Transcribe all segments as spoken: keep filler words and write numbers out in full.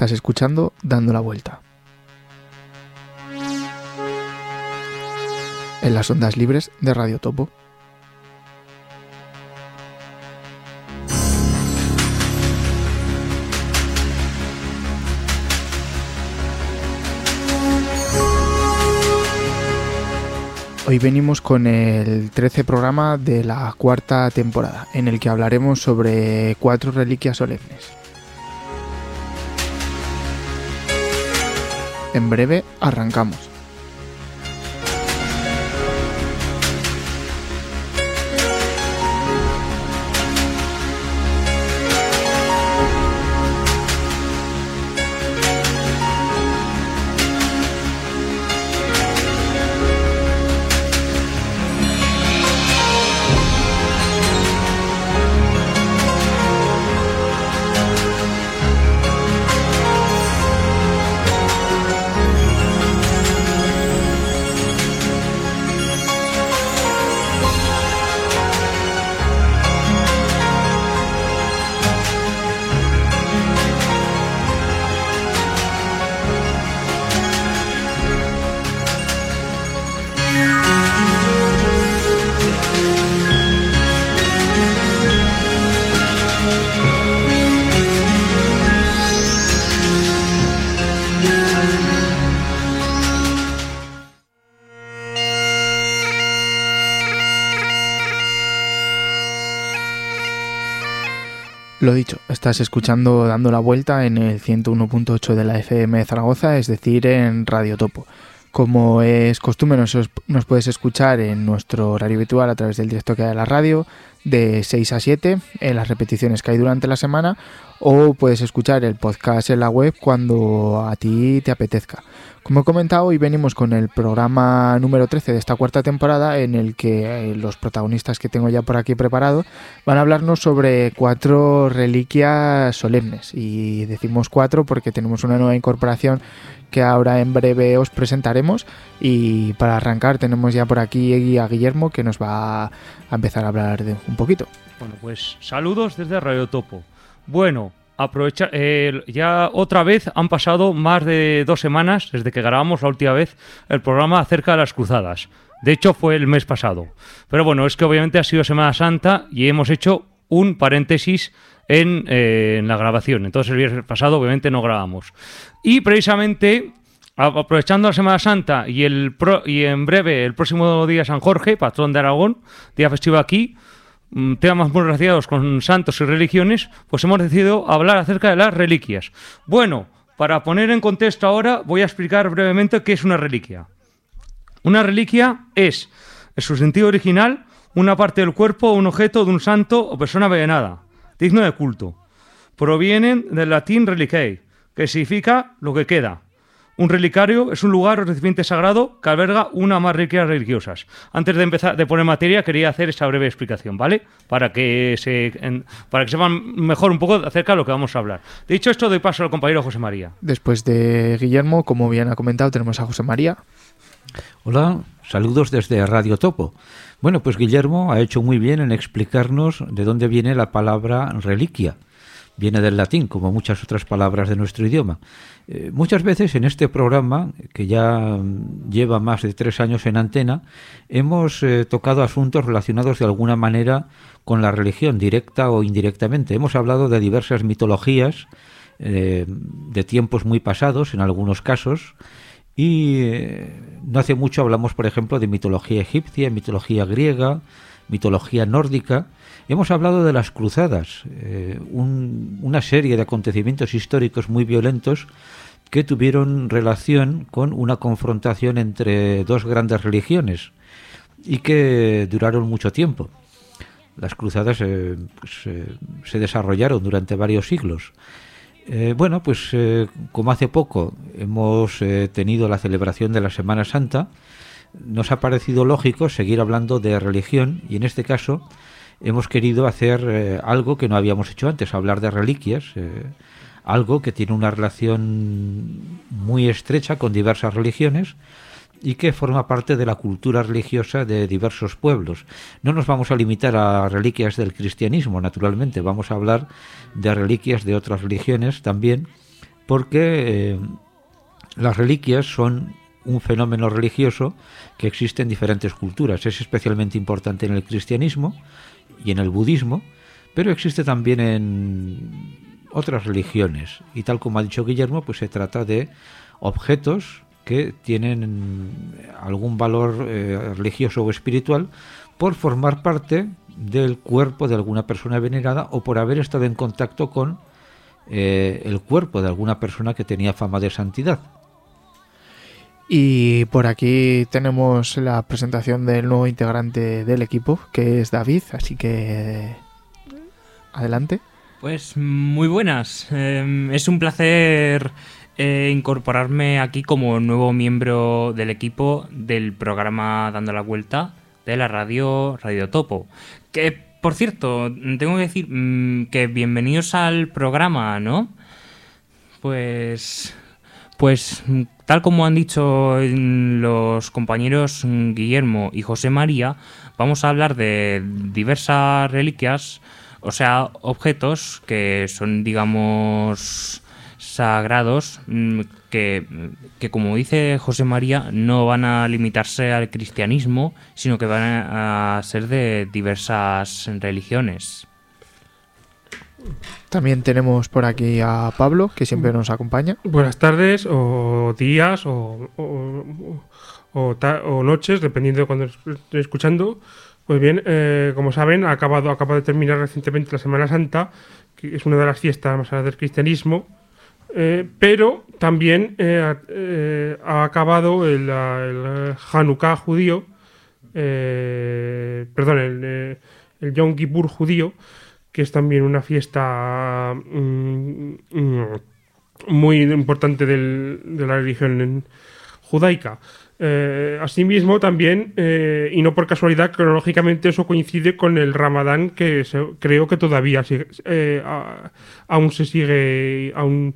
Estás escuchando Dando la Vuelta. En las ondas libres de Radio Topo. Hoy venimos con el trece programa de la cuarta temporada, en el que hablaremos sobre cuatro reliquias solemnes. En breve arrancamos. Lo dicho, estás escuchando Dando la Vuelta en el ciento uno punto ocho de la F M de Zaragoza, es decir, en Radio Topo. Como es costumbre, nos, nos puedes escuchar en nuestro horario habitual a través del directo que hay en la radio, de seis a siete, en las repeticiones que hay durante la semana, o puedes escuchar el podcast en la web cuando a ti te apetezca. Como he comentado, hoy venimos con el programa número trece de esta cuarta temporada, en el que los protagonistas que tengo ya por aquí preparado van a hablarnos sobre cuatro reliquias solemnes. Y decimos cuatro porque tenemos una nueva incorporación que ahora en breve os presentaremos. Y para arrancar tenemos ya por aquí a Guillermo, que nos va a empezar a hablar de un poquito. Bueno, pues saludos desde Radio Topo. Bueno, aprovecha, eh, ya otra vez han pasado más de dos semanas desde que grabamos la última vez el programa acerca de las cruzadas. De hecho, fue el mes pasado. Pero bueno, es que obviamente ha sido Semana Santa y hemos hecho un paréntesis en, eh, en la grabación. Entonces el viernes pasado obviamente no grabamos. Y precisamente, aprovechando la Semana Santa y, el pro, y en breve el próximo día San Jorge, patrón de Aragón, día festivo aquí, temas muy relacionados con santos y religiones, pues hemos decidido hablar acerca de las reliquias. Bueno, para poner en contexto ahora, voy a explicar brevemente qué es una reliquia. Una reliquia es, en su sentido original, una parte del cuerpo o un objeto de un santo o persona venerada, digno de culto. Provienen del latín reliquiae, que significa lo que queda. Un relicario es un lugar o recipiente sagrado que alberga una o más reliquias religiosas. Antes de empezar de poner materia, quería hacer esta breve explicación, ¿vale? Para que se en, para que sepan mejor un poco acerca de lo que vamos a hablar. Dicho esto, doy paso al compañero José María. Después de Guillermo, como bien ha comentado, tenemos a José María. Hola, saludos desde Radio Topo. Bueno, pues Guillermo ha hecho muy bien en explicarnos de dónde viene la palabra reliquia. Viene del latín, como muchas otras palabras de nuestro idioma. Eh, muchas veces en este programa, que ya lleva más de tres años en antena, hemos eh, tocado asuntos relacionados de alguna manera con la religión, directa o indirectamente. Hemos hablado de diversas mitologías, eh, de tiempos muy pasados, en algunos casos, y eh, no hace mucho hablamos, por ejemplo, de mitología egipcia, mitología griega, mitología nórdica. Hemos hablado de las cruzadas, eh, un, una serie de acontecimientos históricos muy violentos que tuvieron relación con una confrontación entre dos grandes religiones y que duraron mucho tiempo. Las cruzadas eh, pues, eh, se desarrollaron durante varios siglos. Eh, bueno, pues eh, como hace poco hemos eh, tenido la celebración de la Semana Santa, nos ha parecido lógico seguir hablando de religión y en este caso hemos querido hacer eh, algo que no habíamos hecho antes, hablar de reliquias, eh, algo que tiene una relación muy estrecha con diversas religiones y que forma parte de la cultura religiosa de diversos pueblos. No nos vamos a limitar a reliquias del cristianismo, naturalmente, vamos a hablar de reliquias de otras religiones también, porque eh, las reliquias son un fenómeno religioso que existe en diferentes culturas. Es especialmente importante en el cristianismo y en el budismo, pero existe también en otras religiones. Y tal como ha dicho Guillermo, pues se trata de objetos que tienen algún valor eh, religioso o espiritual por formar parte del cuerpo de alguna persona venerada o por haber estado en contacto con eh, el cuerpo de alguna persona que tenía fama de santidad. Y por aquí tenemos la presentación del nuevo integrante del equipo, que es David, así que adelante. Pues muy buenas, eh, es un placer eh, incorporarme aquí como nuevo miembro del equipo del programa Dando la Vuelta de la radio Radio Topo. Que, por cierto, tengo que decir mmm, que bienvenidos al programa, ¿no? Pues... Pues tal como han dicho los compañeros Guillermo y José María, vamos a hablar de diversas reliquias, o sea, objetos que son, digamos, sagrados, que, que como dice José María, no van a limitarse al cristianismo, sino que van a ser de diversas religiones. También tenemos por aquí a Pablo, que siempre nos acompaña. Buenas tardes, o días, o, o, o, ta- o noches, dependiendo de cuando esté escuchando. Pues bien, eh, como saben, ha acabado, acaba de terminar recientemente la Semana Santa, que es una de las fiestas más sagradas del cristianismo, eh, pero también eh, eh, ha acabado el, el Hanukkah judío, eh, perdón, el, eh, el Yom Kippur judío, que es también una fiesta mmm, mmm, muy importante del, de la religión judaica. Eh, asimismo, también, eh, y no por casualidad, cronológicamente eso coincide con el Ramadán, que se, creo que todavía sigue, eh, a, aún se sigue, aún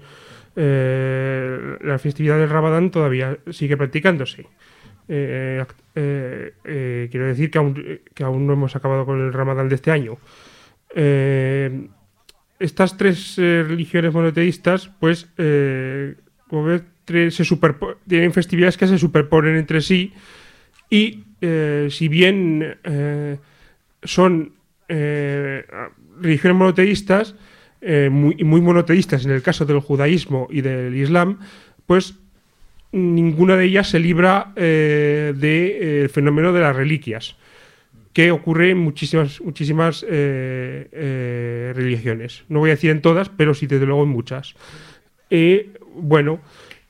eh, la festividad del Ramadán todavía sigue practicándose. Eh, eh, eh, quiero decir que aún, que aún no hemos acabado con el Ramadán de este año. Eh, estas tres eh, religiones monoteístas, pues, eh, como ves, tres, se superpo- tienen festividades que se superponen entre sí y, eh, si bien eh, son eh, religiones monoteístas, eh, muy, muy monoteístas en el caso del judaísmo y del islam, pues ninguna de ellas se libra eh, del fenómeno de las reliquias, que ocurre en muchísimas, muchísimas eh, eh, religiones. No voy a decir en todas, pero sí, desde luego, en muchas. Eh, bueno,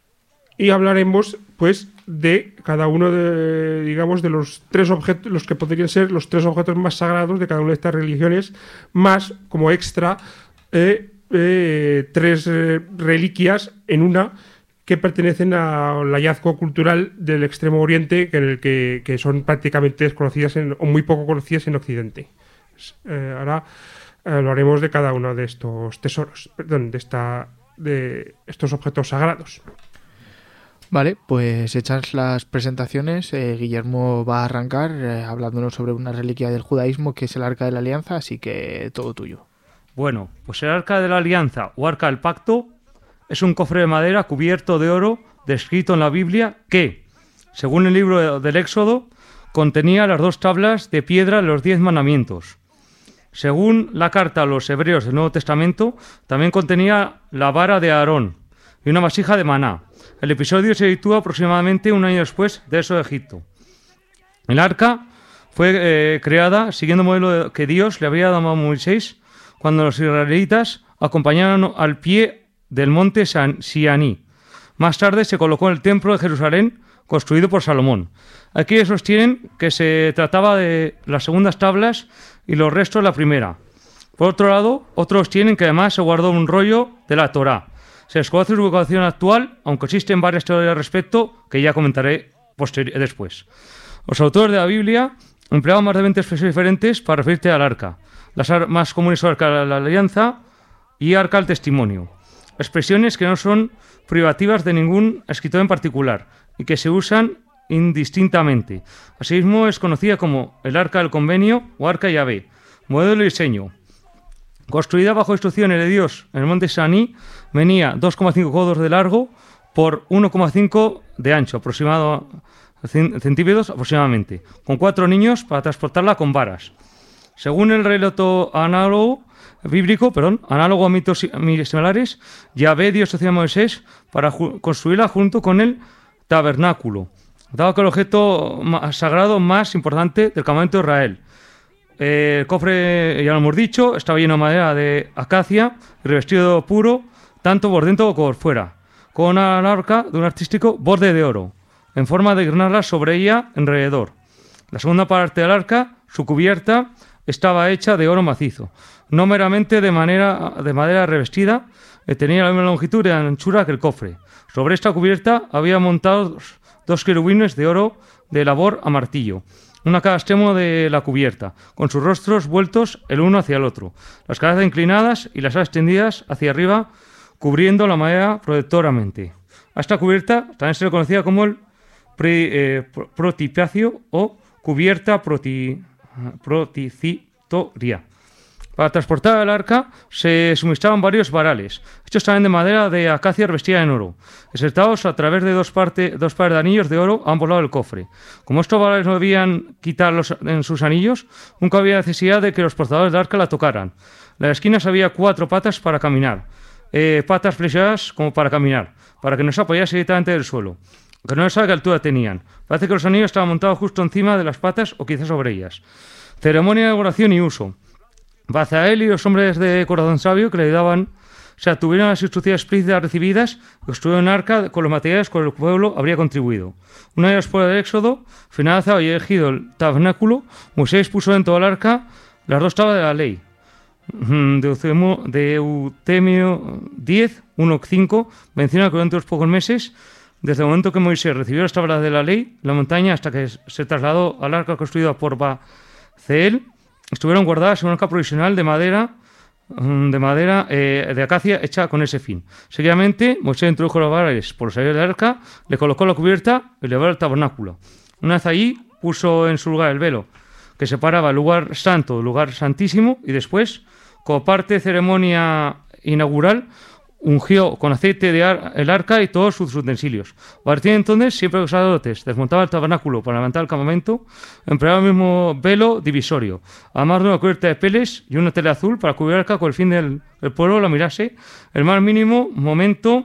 y hablaremos, pues, de cada uno de, digamos, de los tres objetos, los que podrían ser los tres objetos más sagrados de cada una de estas religiones, más, como extra, eh, eh, tres eh, reliquias en una que pertenecen al hallazgo cultural del Extremo Oriente, que, en el que, que son prácticamente desconocidas en, o muy poco conocidas en Occidente. Eh, ahora eh, hablaremos de cada uno de estos tesoros, perdón, de, esta, de estos objetos sagrados. Vale, pues hechas las presentaciones, eh, Guillermo va a arrancar eh, hablándonos sobre una reliquia del judaísmo que es el Arca de la Alianza, así que todo tuyo. Bueno, pues el Arca de la Alianza o Arca del Pacto es un cofre de madera cubierto de oro descrito en la Biblia que, según el libro del Éxodo, contenía las dos tablas de piedra de los diez mandamientos. Según la carta a los hebreos del Nuevo Testamento, también contenía la vara de Aarón y una vasija de maná. El episodio se sitúa aproximadamente un año después de eso de Egipto. El arca fue eh, creada siguiendo el modelo que Dios le había dado a Moisés cuando los israelitas acompañaron al pie del monte Sinaí. Más tarde se colocó en el templo de Jerusalén, construido por Salomón. Aquí sostienen que se trataba de las segundas tablas y los restos de la primera. Por otro lado, otros tienen que además se guardó un rollo de la Torá. Se desconoce su ubicación actual, aunque existen varias teorías al respecto que ya comentaré posterior, después. Los autores de la Biblia empleaban más de veinte expresiones diferentes para referirse al arca. Las más comunes son arca de la alianza y arca del testimonio. Expresiones que no son privativas de ningún escritor en particular y que se usan indistintamente. Asimismo es conocida como el arca del convenio o arca Yahvé, modelo y diseño. Construida bajo instrucciones de Dios en el monte Saní, venía dos coma cinco codos de largo por uno coma cinco de ancho, aproximado centímetros aproximadamente, con cuatro niños para transportarla con varas. Según el relato análogo bíblico, perdón, análogo a mitos similares, Yahvé dio instrucción a Moisés para ju- construirla junto con el tabernáculo, dado que el objeto ma- sagrado más importante del campamento de Israel. Eh, el cofre, ya lo hemos dicho, estaba lleno de madera de acacia y revestido puro, tanto por dentro como por fuera, con una arca de un artístico borde de oro, en forma de guirnaldas sobre ella alrededor. La segunda parte del arca, su cubierta, estaba hecha de oro macizo, no meramente de, manera, de madera revestida, eh, tenía la misma longitud y anchura que el cofre. Sobre esta cubierta había montados dos, dos querubines de oro de labor a martillo, uno a cada extremo de la cubierta, con sus rostros vueltos el uno hacia el otro, las cabezas inclinadas y las alas extendidas hacia arriba, cubriendo la madera protectoramente. A esta cubierta también se le conocía como el pre, eh, protipacio o cubierta proti, proticitoria. Para transportar el arca se suministraban varios varales, hechos también de madera de acacia revestida en oro, insertados a través de dos, parte, dos pares de anillos de oro a ambos lados del cofre. Como estos varales no debían quitarlos en sus anillos, nunca había necesidad de que los portadores del arca la tocaran. En las esquinas había cuatro patas para caminar, eh, patas flechadas como para caminar, para que no se apoyase directamente del suelo, que no se sabe qué altura tenían. Parece que los anillos estaban montados justo encima de las patas o quizás sobre ellas. Ceremonia de oración y uso. Bazael y los hombres de corazón sabio que le ayudaban, o sea, tuvieron las instrucciones explícitas recibidas, construyeron un arca con los materiales con los que el pueblo habría contribuido. Una vez después del éxodo, finalizado y elegido el tabernáculo, Moisés puso dentro del arca las dos tablas de la ley. Deuteronomio diez, uno, cinco menciona que durante los pocos meses, desde el momento que Moisés recibió las tablas de la ley, la montaña hasta que se trasladó al arca construida por Bazael, estuvieron guardadas en un arca provisional de madera de madera eh, de acacia hecha con ese fin. Seguidamente, Moisés introdujo los varales por los aires del arca, le colocó la cubierta y le llevó al tabernáculo. Una vez allí, puso en su lugar el velo que separaba el lugar santo del lugar santísimo y después, como parte de ceremonia inaugural, ungió con aceite de ar el arca y todos sus utensilios. A partir de entonces, siempre que los sacerdotes desmontaban el tabernáculo para levantar el campamento, empleaban el mismo velo divisorio, además de una cubierta de peles y una tela azul para cubrir el arca con el fin del el pueblo la mirase el más mínimo momento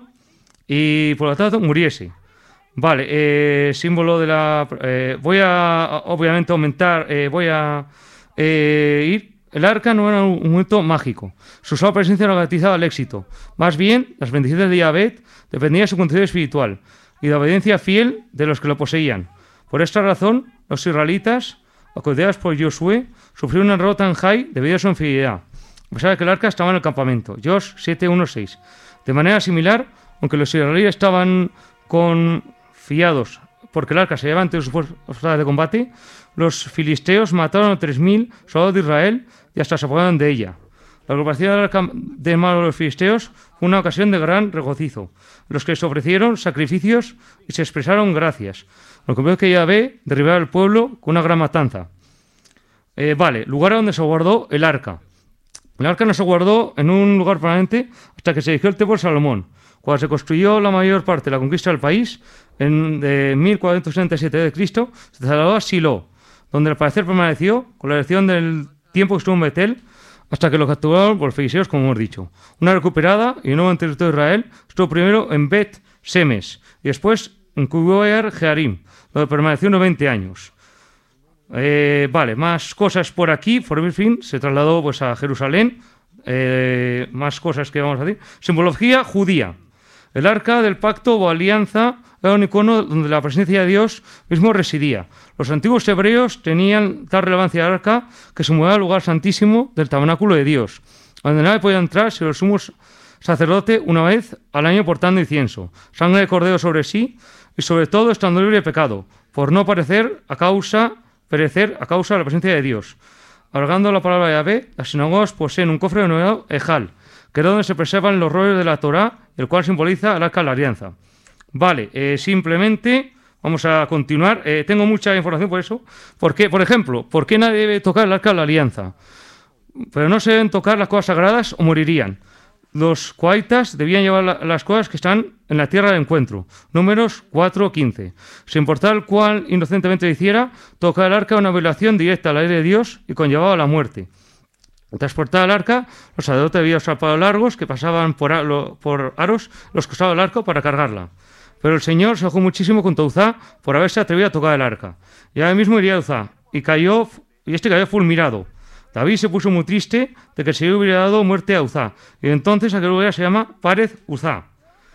y por lo tanto muriese. Vale, eh, símbolo de la... Eh, voy a, obviamente, aumentar, eh, voy a eh, ir... El arca no era un momento mágico. Su sola presencia no garantizaba el éxito. Más bien, las bendiciones de Yahvé dependían de su condición espiritual y de la obediencia fiel de los que lo poseían. Por esta razón, los israelitas, acudidos por Josué, sufrieron una derrota en Jai debido a su infidelidad, a pesar de que el arca estaba en el campamento. Josh siete uno seis. De manera similar, aunque los israelitas estaban confiados porque el arca se llevaba ante sus fuerzas de combate, los filisteos mataron a tres mil soldados de Israel y hasta se apoderaron de ella. La ocupación del arca de mano de los filisteos fue una ocasión de gran regocijo. Los que se ofrecieron sacrificios y se expresaron gracias. Lo que veo que Yahvé derribara al pueblo con una gran matanza. Eh, vale, lugar donde se guardó el arca. El arca no se guardó en un lugar permanente hasta que se erigió el templo de Salomón. Cuando se construyó la mayor parte de la conquista del país, en de mil cuatrocientos setenta y siete de Cristo, se trasladó a Silo, donde al parecer permaneció con la elección del tiempo que estuvo en Betel, hasta que lo capturaron por los filisteos, como hemos dicho. Una recuperada y nuevo en territorio de Israel, estuvo primero en Bet Semes y después en Kuber Jearim, donde permaneció unos veinte años. Eh, vale, más cosas por aquí. Por fin se trasladó pues, a Jerusalén. Eh, más cosas que vamos a decir. Simbología judía. El arca del pacto o alianza era un icono donde la presencia de Dios mismo residía. Los antiguos hebreos tenían tal relevancia al arca que se movía al lugar santísimo del tabernáculo de Dios, donde nadie podía entrar si los sumos sacerdote una vez al año portando incienso, sangre de cordero sobre sí y sobre todo estando libre de pecado, por no parecer a causa, perecer a causa de la presencia de Dios. Alargando la palabra de Yahvé, las sinagogas poseen un cofre denominado Ejal, que es donde se preservan los rollos de la Torá, el cual simboliza el arca de la alianza. Vale, eh, simplemente vamos a continuar. Eh, tengo mucha información por eso. ¿Por qué? Por ejemplo, ¿por qué nadie debe tocar el arca de la alianza? pero no se deben tocar las cosas sagradas o morirían. Los coaitas debían llevar la, las cosas que están en la tierra de encuentro. Números cuatro quince. Sin importar el cual inocentemente lo hiciera, tocar el arca era una violación directa a la ley de Dios y conllevaba la muerte. Al transportar el arca, los sacerdotes debían usar palos largos que pasaban por, aro, por aros los que usaba el arca para cargarla. Pero el Señor se enojó muchísimo contra Uzá por haberse atrevido a tocar el arca. Y ahora mismo iría Uzá, y cayó, y este cayó fulminado. David se puso muy triste de que el Señor hubiera dado muerte a Uzá. Y entonces aquel lugar se llama Párez Uzá.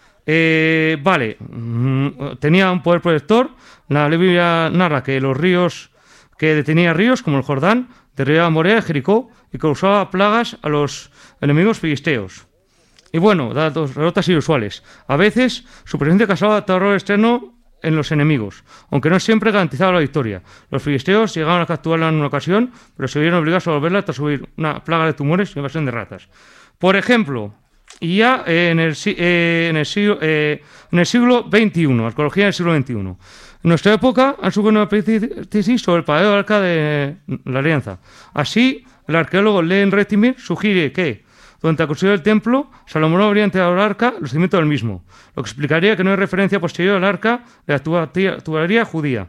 Eh, vale, mm, tenía un poder protector. La Biblia narra que los ríos, que detenía ríos como el Jordán, derribaba Morea y Jericó y causaba plagas a los enemigos filisteos. Y bueno, datos, derrotas inusuales. A veces su presencia causaba terror externo en los enemigos, aunque no siempre garantizaba la victoria. Los filisteos llegaron a capturarla en una ocasión, pero se vieron obligados a volverla tras subir una plaga de tumores y invasión de ratas. Por ejemplo, y ya eh, en, el, eh, en, el siglo, eh, en el siglo veintiuno, arqueología del siglo veintiuno, en nuestra época han surgido una tesis sobre el paradero del arca de la Alianza. Así, el arqueólogo Len Retimer sugiere que durante la construcción del templo, Salomón habría entregado al arca los cimientos del mismo, lo que explicaría que no hay referencia posterior al arca de la tubularía judía.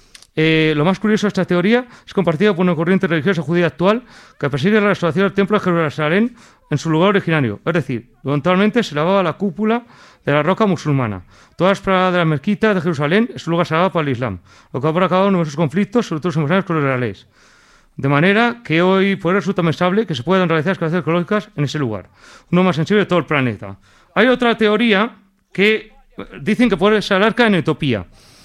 Eh, lo más curioso de esta teoría es compartida por una corriente religiosa judía actual que persigue la restauración del templo de Jerusalén en su lugar originario, es decir, eventualmente se lavaba la cúpula de la roca musulmana. Todas las pradas de la mezquita de Jerusalén es un lugar sagrado para el Islam, lo que ha provocado numerosos conflictos, sobre todo emocionales con los israelíes. De manera que hoy por hoy resulta pensable que se puedan realizar excavaciones arqueológicas en ese lugar, uno más sensible de todo el planeta. Hay otra teoría que dicen que puede ser el arca en Etiopía,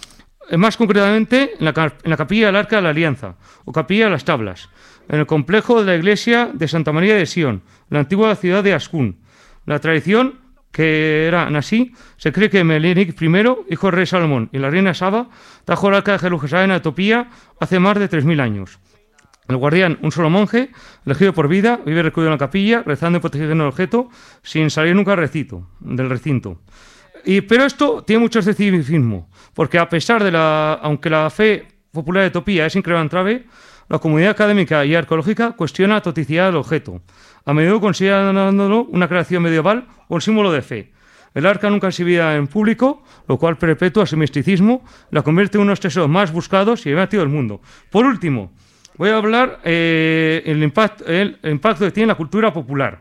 más concretamente en la, en la capilla del Arca de la Alianza, o capilla de las Tablas, en el complejo de la iglesia de Santa María de Sion, la antigua ciudad de Ascún. La tradición, que era así, se cree que Melenic primero, hijo del rey Salomón, y la reina Saba, trajo el Arca de Jerusalén a Etiopía hace más de tres mil años. El guardián, un solo monje, elegido por vida, vive recluido en la capilla, rezando y protegiendo el objeto, sin salir nunca del recinto. Del recinto. Y, pero esto tiene mucho escepticismo, porque a pesar de la, aunque la fe popular de Etiopía es inquebrantable, la comunidad académica y arqueológica cuestiona la toticidad del objeto, a menudo considerándolo una creación medieval o un símbolo de fe. El arca nunca es exhibida en público, lo cual perpetúa su misticismo, la convierte en uno de los tesoros más buscados y emblemáticos del mundo. Por último, voy a hablar eh, el, impacto, el, el impacto que tiene en la cultura popular.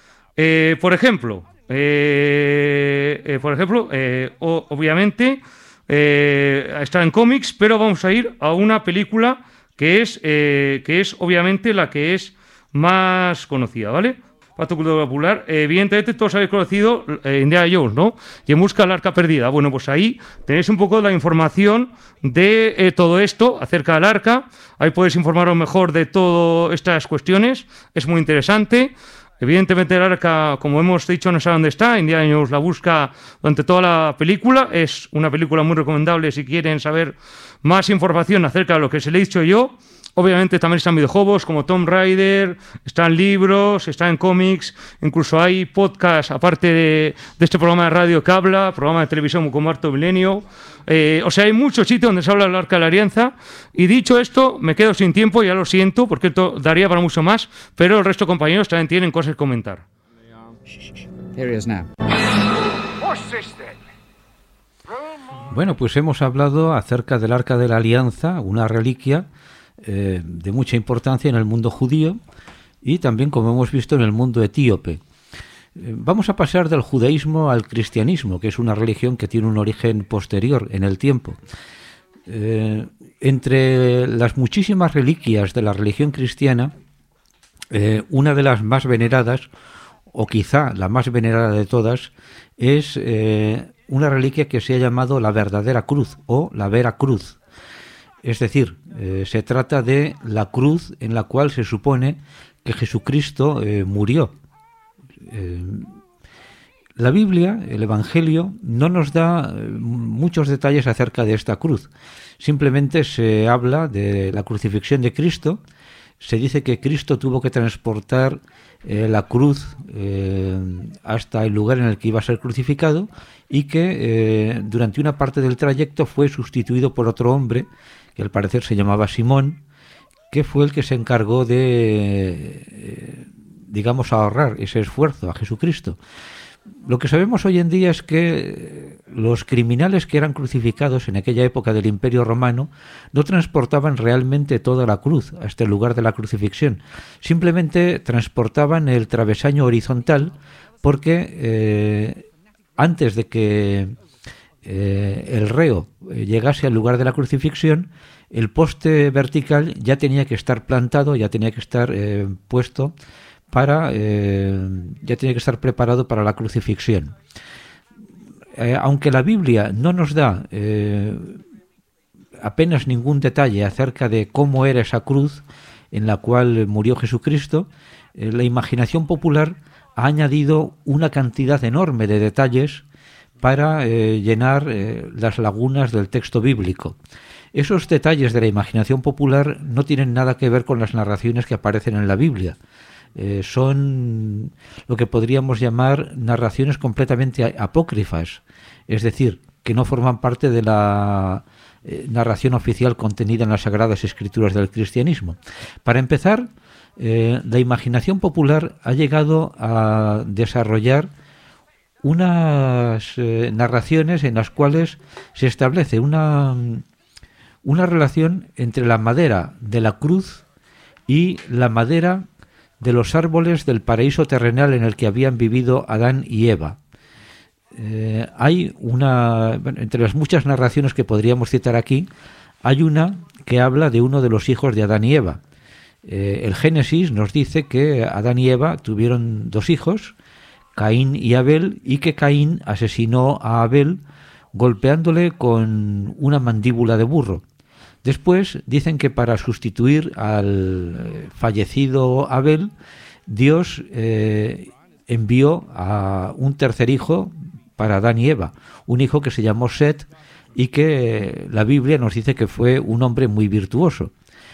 Eh, por ejemplo, eh, eh, por ejemplo, eh, o, obviamente eh, está en cómics, pero vamos a ir a una película que es, eh, que es obviamente la que es más conocida, ¿vale? Impacto cultural popular. Eh, evidentemente todos habéis conocido eh, Indiana Jones, ¿no? Y en busca del arca perdida. Bueno, pues ahí tenéis un poco la información de eh, todo esto acerca del arca. Ahí podéis informaros mejor de todas estas cuestiones. Es muy interesante. Evidentemente el arca, como hemos dicho, no sabe dónde está. Indiana Jones la busca durante toda la película. Es una película muy recomendable si quieren saber más información acerca de lo que se le he dicho yo. Obviamente también están videojuegos como Tomb Raider, están libros, están cómics, incluso hay podcasts, aparte de, de este programa de radio que habla, programa de televisión como Cuarto Milenio. Eh, o sea, hay muchos sitios donde se habla del Arca de la Alianza. Y dicho esto, me quedo sin tiempo, ya lo siento, porque esto daría para mucho más, pero el resto de compañeros también tienen cosas que comentar. Bueno, pues hemos hablado acerca del Arca de la Alianza, una reliquia eh, de mucha importancia en el mundo judío y también, como hemos visto, en el mundo etíope. Eh, vamos a pasar del judaísmo al cristianismo, que es una religión que tiene un origen posterior en el tiempo. Eh, entre las muchísimas reliquias de la religión cristiana, eh, una de las más veneradas, o quizá la más venerada de todas, es eh, una reliquia que se ha llamado la verdadera cruz o la vera cruz. Es decir, eh, se trata de la cruz en la cual se supone que Jesucristo eh, murió. Eh, la Biblia, el Evangelio, no nos da eh, muchos detalles acerca de esta cruz. Simplemente se habla de la crucifixión de Cristo. Se dice que Cristo tuvo que transportar eh, la cruz eh, hasta el lugar en el que iba a ser crucificado y que eh, durante una parte del trayecto fue sustituido por otro hombre, que al parecer se llamaba Simón, que fue el que se encargó de, eh, digamos, ahorrar ese esfuerzo a Jesucristo. Lo que sabemos hoy en día es que los criminales que eran crucificados en aquella época del Imperio Romano no transportaban realmente toda la cruz hasta el lugar de la crucifixión. Simplemente transportaban el travesaño horizontal porque eh, antes de que eh, el reo llegase al lugar de la crucifixión, el poste vertical ya tenía que estar plantado, ya tenía que estar eh, puesto para eh, ya tiene que estar preparado para la crucifixión. Eh, aunque la Biblia no nos da eh, apenas ningún detalle acerca de cómo era esa cruz en la cual murió Jesucristo, eh, la imaginación popular ha añadido una cantidad enorme de detalles para eh, llenar eh, las lagunas del texto bíblico. Esos detalles de la imaginación popular no tienen nada que ver con las narraciones que aparecen en la Biblia. Eh, son lo que podríamos llamar narraciones completamente apócrifas, es decir, que no forman parte de la eh, narración oficial contenida en las Sagradas Escrituras del cristianismo. Para empezar, eh, la imaginación popular ha llegado a desarrollar unas eh, narraciones en las cuales se establece una, una relación entre la madera de la cruz y la madera de los árboles del paraíso terrenal en el que habían vivido Adán y Eva. Eh, hay una, bueno, entre las muchas narraciones que podríamos citar aquí, hay una que habla de uno de los hijos de Adán y Eva. Eh, el Génesis nos dice que Adán y Eva tuvieron dos hijos, Caín y Abel, y que Caín asesinó a Abel golpeándole con una mandíbula de burro. Después dicen que para sustituir al fallecido Abel, Dios eh, envió a un tercer hijo para Adán y Eva, un hijo que se llamó Set y que la Biblia nos dice que fue un hombre muy virtuoso.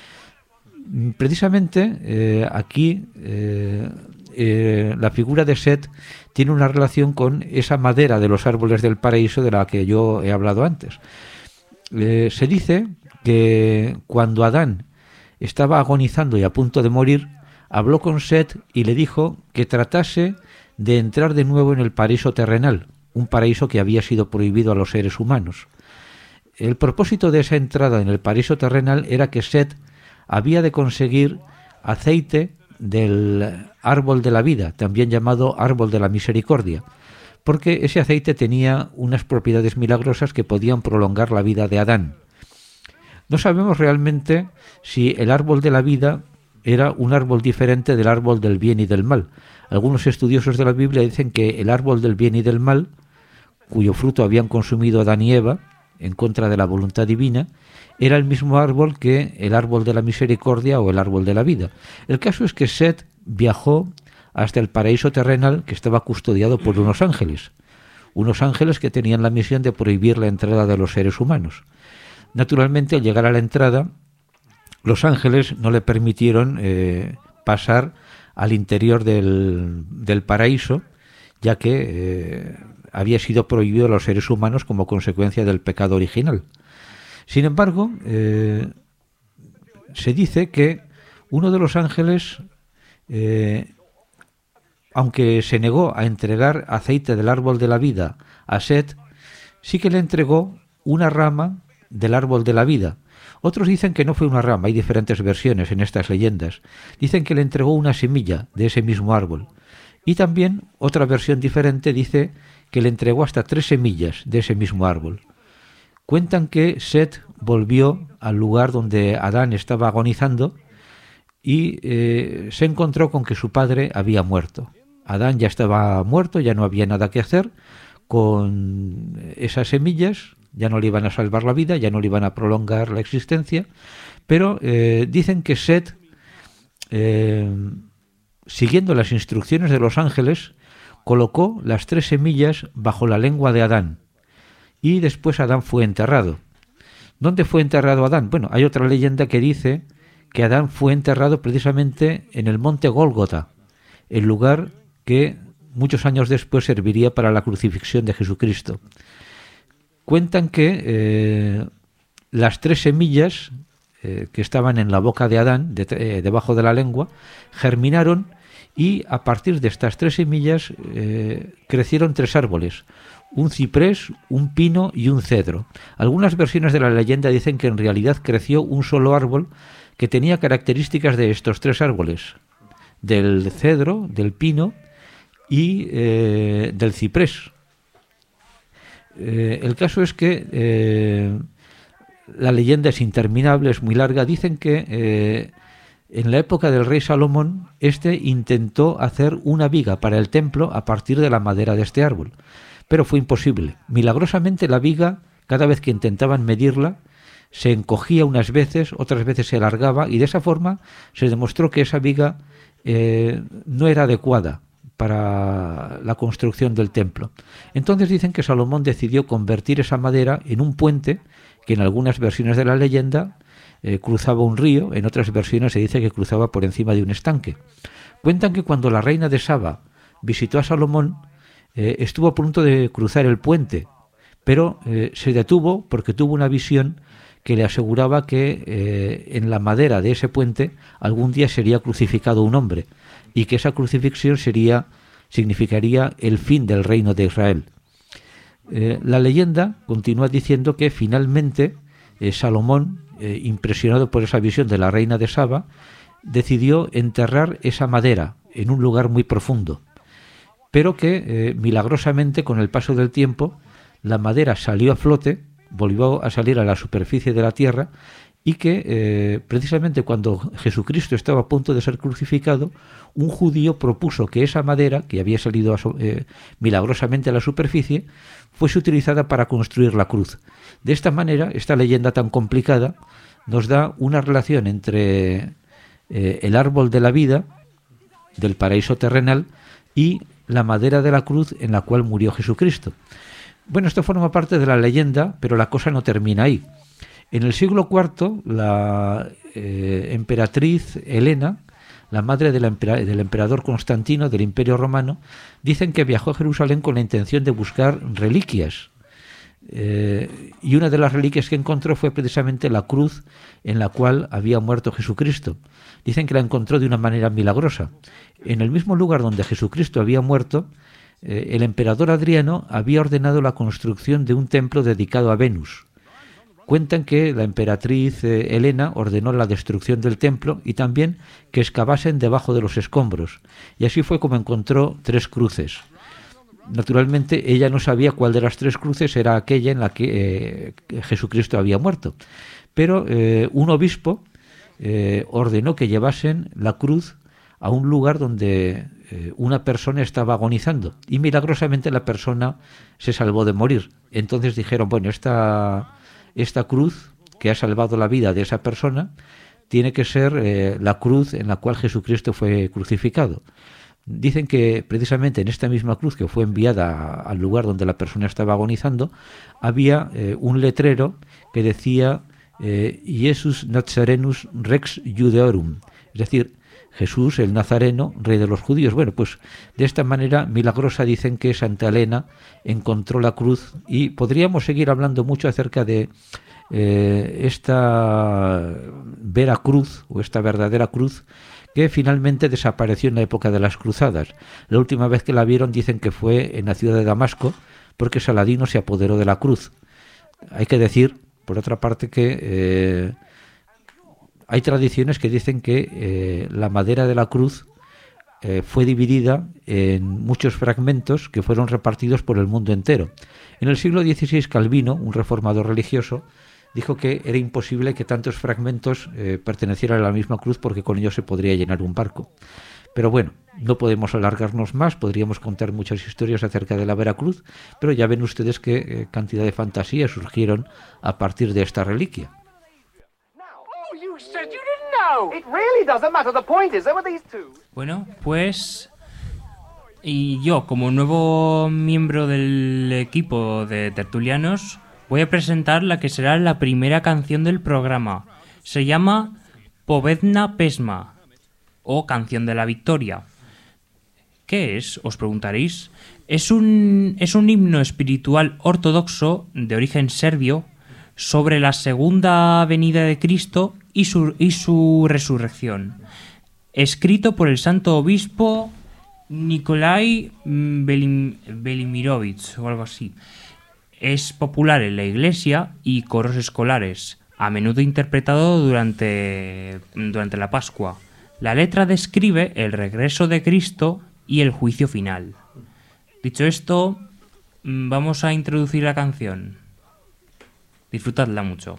Precisamente eh, aquí eh, eh, la figura de Set tiene una relación con esa madera de los árboles del paraíso de la que yo he hablado antes. Eh, se dice que cuando Adán estaba agonizando y a punto de morir, habló con Set y le dijo que tratase de entrar de nuevo en el paraíso terrenal, un paraíso que había sido prohibido a los seres humanos. El propósito de esa entrada en el paraíso terrenal era que Set había de conseguir aceite del árbol de la vida, también llamado árbol de la misericordia, porque ese aceite tenía unas propiedades milagrosas que podían prolongar la vida de Adán. No sabemos realmente si el árbol de la vida era un árbol diferente del árbol del bien y del mal. Algunos estudiosos de la Biblia dicen que el árbol del bien y del mal, cuyo fruto habían consumido Adán y Eva en contra de la voluntad divina, era el mismo árbol que el árbol de la misericordia o el árbol de la vida. El caso es que Set viajó hasta el paraíso terrenal, que estaba custodiado por unos ángeles, unos ángeles que tenían la misión de prohibir la entrada de los seres humanos. Naturalmente, al llegar a la entrada, los ángeles no le permitieron eh, pasar al interior del, del paraíso, ya que eh, había sido prohibido a los seres humanos como consecuencia del pecado original. Sin embargo, eh, se dice que uno de los ángeles, eh, aunque se negó a entregar aceite del árbol de la vida a Set, sí que le entregó una rama del árbol de la vida. Otros dicen que no fue una rama, hay diferentes versiones en estas leyendas. Dicen que le entregó una semilla de ese mismo árbol. Y también otra versión diferente dice que le entregó hasta tres semillas de ese mismo árbol. Cuentan que Set volvió al lugar donde Adán estaba agonizando y eh, se encontró con que su padre había muerto. Adán ya estaba muerto, ya no había nada que hacer con esas semillas, ya no le iban a salvar la vida, ya no le iban a prolongar la existencia, pero eh, dicen que Set, eh, siguiendo las instrucciones de los ángeles, colocó las tres semillas bajo la lengua de Adán y después Adán fue enterrado. ¿Dónde fue enterrado Adán? Bueno, hay otra leyenda que dice que Adán fue enterrado precisamente en el monte Gólgota, el lugar que muchos años después serviría para la crucifixión de Jesucristo. Cuentan que eh, las tres semillas eh, que estaban en la boca de Adán, de, eh, debajo de la lengua, germinaron y a partir de estas tres semillas eh, crecieron tres árboles, un ciprés, un pino y un cedro. Algunas versiones de la leyenda dicen que en realidad creció un solo árbol que tenía características de estos tres árboles, del cedro, del pino y eh, del ciprés. Eh, el caso es que eh, la leyenda es interminable, es muy larga. Dicen que eh, en la época del rey Salomón, este intentó hacer una viga para el templo a partir de la madera de este árbol, pero fue imposible. Milagrosamente la viga, cada vez que intentaban medirla, se encogía unas veces, otras veces se alargaba, y de esa forma se demostró que esa viga eh, no era adecuada para la construcción del templo. Entonces dicen que Salomón decidió convertir esa madera en un puente que en algunas versiones de la leyenda eh, cruzaba un río, en otras versiones se dice que cruzaba por encima de un estanque. Cuentan que cuando la reina de Saba visitó a Salomón, eh, estuvo a punto de cruzar el puente, pero eh, se detuvo porque tuvo una visión que le aseguraba que eh, en la madera de ese puente algún día sería crucificado un hombre, y que esa crucifixión sería, significaría el fin del reino de Israel. Eh, la leyenda continúa diciendo que finalmente eh, Salomón, eh, impresionado por esa visión de la reina de Saba, decidió enterrar esa madera en un lugar muy profundo, pero que eh, milagrosamente con el paso del tiempo la madera salió a flote, volvió a salir a la superficie de la tierra, y que eh, precisamente cuando Jesucristo estaba a punto de ser crucificado, un judío propuso que esa madera, que había salido a, eh, milagrosamente a la superficie, fuese utilizada para construir la cruz. De esta manera, esta leyenda tan complicada nos da una relación entre eh, el árbol de la vida, del paraíso terrenal, y la madera de la cruz en la cual murió Jesucristo. Bueno, esto forma parte de la leyenda, pero la cosa no termina ahí. En el siglo cuarto, la eh, emperatriz Helena, la madre de la empera- del emperador Constantino del Imperio Romano, dicen que viajó a Jerusalén con la intención de buscar reliquias. Eh, y una de las reliquias que encontró fue precisamente la cruz en la cual había muerto Jesucristo. Dicen que la encontró de una manera milagrosa. En el mismo lugar donde Jesucristo había muerto, eh, el emperador Adriano había ordenado la construcción de un templo dedicado a Venus. Cuentan que la emperatriz eh, Helena ordenó la destrucción del templo y también que excavasen debajo de los escombros. Y así fue como encontró tres cruces. Naturalmente ella no sabía cuál de las tres cruces era aquella en la que eh, Jesucristo había muerto. Pero eh, un obispo eh, ordenó que llevasen la cruz a un lugar donde eh, una persona estaba agonizando. Y milagrosamente la persona se salvó de morir. Entonces dijeron, bueno, esta... Esta cruz que ha salvado la vida de esa persona tiene que ser eh, la cruz en la cual Jesucristo fue crucificado. Dicen que precisamente en esta misma cruz que fue enviada a, al lugar donde la persona estaba agonizando, había eh, un letrero que decía eh, Jesus Nazarenus Rex Judeorum, es decir, Jesús el Nazareno, rey de los judíos. Bueno, pues de esta manera milagrosa dicen que Santa Elena encontró la cruz, y podríamos seguir hablando mucho acerca de eh, esta vera cruz, o esta verdadera cruz, que finalmente desapareció en la época de las cruzadas. La última vez que la vieron dicen que fue en la ciudad de Damasco, porque Saladino se apoderó de la cruz. Hay que decir, por otra parte, que eh, hay tradiciones que dicen que eh, la madera de la cruz eh, fue dividida en muchos fragmentos que fueron repartidos por el mundo entero. En el siglo dieciséis, Calvino, un reformador religioso, dijo que era imposible que tantos fragmentos eh, pertenecieran a la misma cruz, porque con ellos se podría llenar un barco. Pero bueno, no podemos alargarnos más, podríamos contar muchas historias acerca de la Veracruz, pero ya ven ustedes qué eh, cantidad de fantasías surgieron a partir de esta reliquia. Bueno, pues... Y yo, como nuevo miembro del equipo de tertulianos, voy a presentar la que será la primera canción del programa. Se llama Povedna Pesma, o Canción de la Victoria. ¿Qué es?, os preguntaréis. Es un, es un himno espiritual ortodoxo de origen serbio sobre la segunda venida de Cristo y su, y su resurrección, escrito por el santo obispo Nikolai Belim, Belimirovich o algo así. Es popular en la iglesia y coros escolares, a menudo interpretado durante, durante la Pascua. La letra describe el regreso de Cristo y el juicio final. Dicho esto, vamos a introducir la canción. Disfrutadla mucho.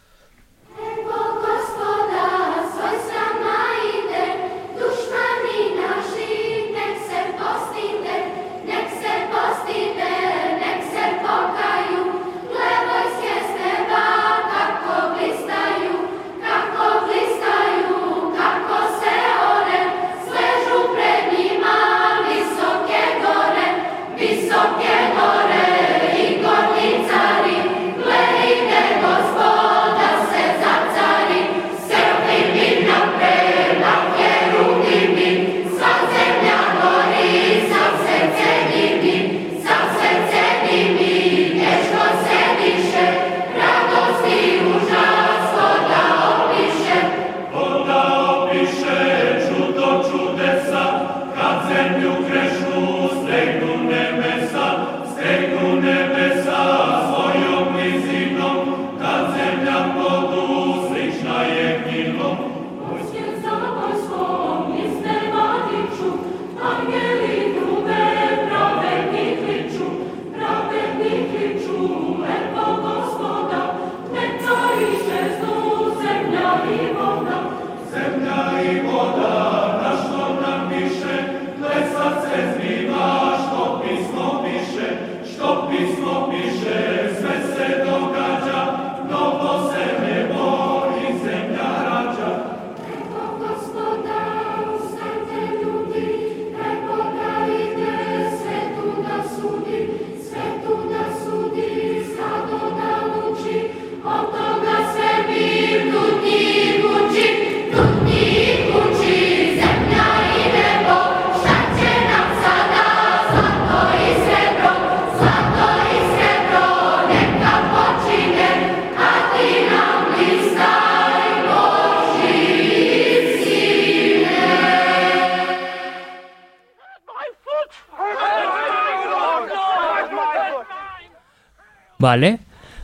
Vale,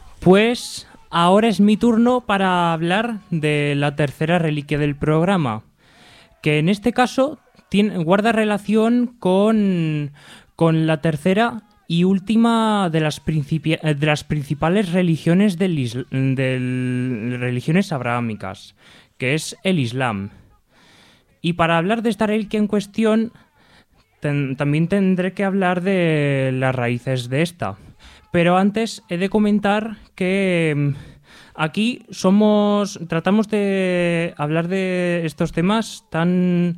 pues ahora es mi turno para hablar de la tercera reliquia del programa, que en este caso tiene, guarda relación con, con la tercera y última de las, principi- de las principales religiones, del isla- del, religiones abrahámicas, que es el Islam. Y para hablar de esta reliquia en cuestión, ten, también tendré que hablar de las raíces de esta. Pero antes he de comentar que aquí somos tratamos de hablar de estos temas tan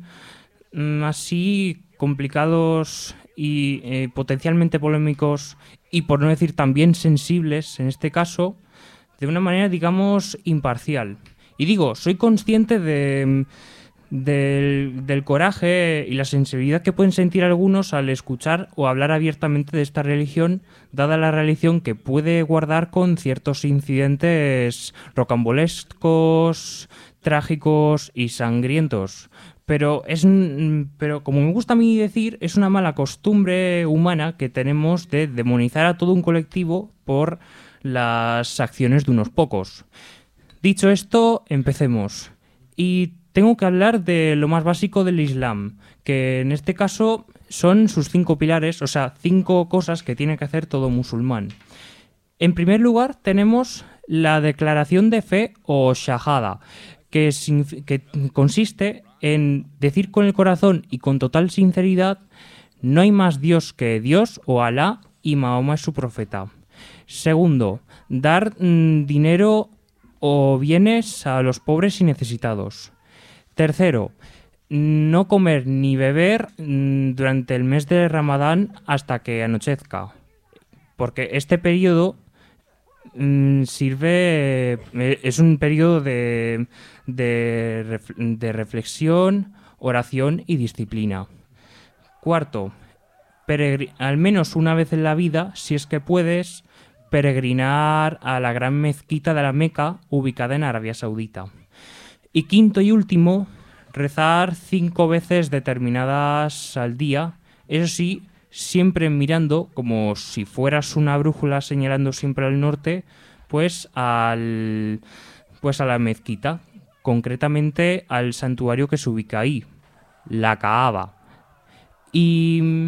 así complicados y eh, potencialmente polémicos y, por no decir también sensibles en este caso, de una manera, digamos, imparcial. Y digo, soy consciente de... Del, del coraje y la sensibilidad que pueden sentir algunos al escuchar o hablar abiertamente de esta religión, dada la religión que puede guardar con ciertos incidentes rocambolescos, trágicos y sangrientos. Pero, es, pero como me gusta a mí decir, es una mala costumbre humana que tenemos de demonizar a todo un colectivo por las acciones de unos pocos. Dicho esto, empecemos. Y tengo que hablar de lo más básico del Islam, que en este caso son sus cinco pilares, o sea, cinco cosas que tiene que hacer todo musulmán. En primer lugar, tenemos la declaración de fe o shahada, que, que consiste en decir con el corazón y con total sinceridad: no hay más Dios que Dios o Alá y Mahoma es su profeta. Segundo, dar mmm, dinero o bienes a los pobres y necesitados. Tercero, no comer ni beber durante el mes de Ramadán hasta que anochezca, porque este periodo mmm, sirve, es un periodo de, de, de reflexión, oración y disciplina. Cuarto, peregr- al menos una vez en la vida, si es que puedes, peregrinar a la gran mezquita de la Meca, ubicada en Arabia Saudita. Y quinto y último, rezar cinco veces determinadas al día, eso sí, siempre mirando, como si fueras una brújula señalando siempre al norte, pues al pues a la mezquita, concretamente al santuario que se ubica ahí, la Kaaba. Y,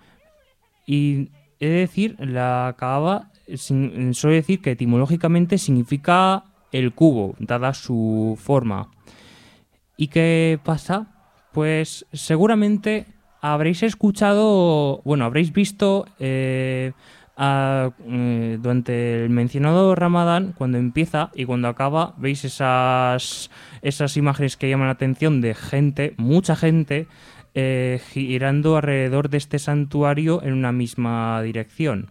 y he de decir, la Kaaba suele decir que etimológicamente significa el cubo, dada su forma. ¿Y qué pasa? Pues seguramente habréis escuchado, bueno, habréis visto eh, a, eh, durante el mencionado Ramadán, cuando empieza y cuando acaba, veis esas, esas imágenes que llaman la atención de gente, mucha gente, eh, girando alrededor de este santuario en una misma dirección.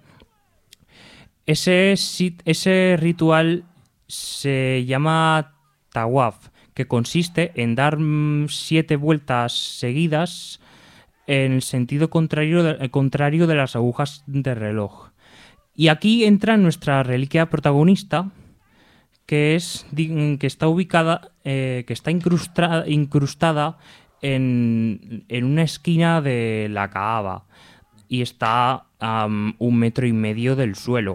Ese, ese ritual se llama tawaf, que consiste en dar siete vueltas seguidas en el sentido contrario de, contrario de las agujas de reloj. Y aquí entra nuestra reliquia protagonista, que es que está ubicada, eh, que está incrustada, incrustada en, en una esquina de la Kaaba y está a um, un metro y medio del suelo.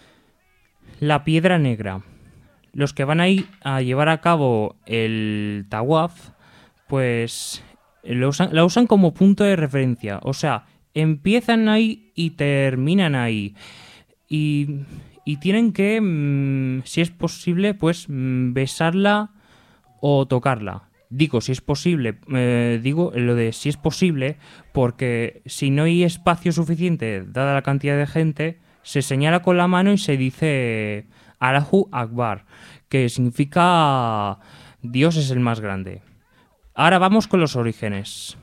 La piedra negra. Los que van ahí a llevar a cabo el tawaf, pues lo usan, la usan como punto de referencia. O sea, empiezan ahí y terminan ahí. Y, y tienen que, mmm, si es posible, pues mmm, besarla o tocarla. Digo, si es posible, eh, digo lo de si es posible, porque si no hay espacio suficiente, dada la cantidad de gente, se señala con la mano y se dice Allahu Akbar, que significa Dios es el más grande. Ahora vamos con los orígenes.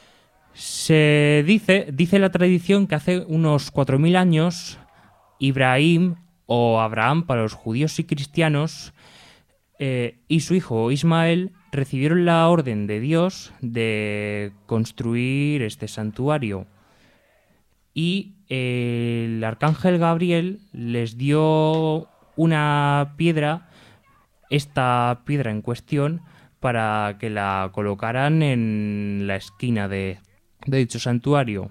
Se dice, dice la tradición que hace unos cuatro mil años, Ibrahim, o Abraham para los judíos y cristianos, eh, y su hijo Ismael recibieron la orden de Dios de construir este santuario. Y el arcángel Gabriel les dio una piedra, esta piedra en cuestión, para que la colocaran en la esquina de, de dicho santuario.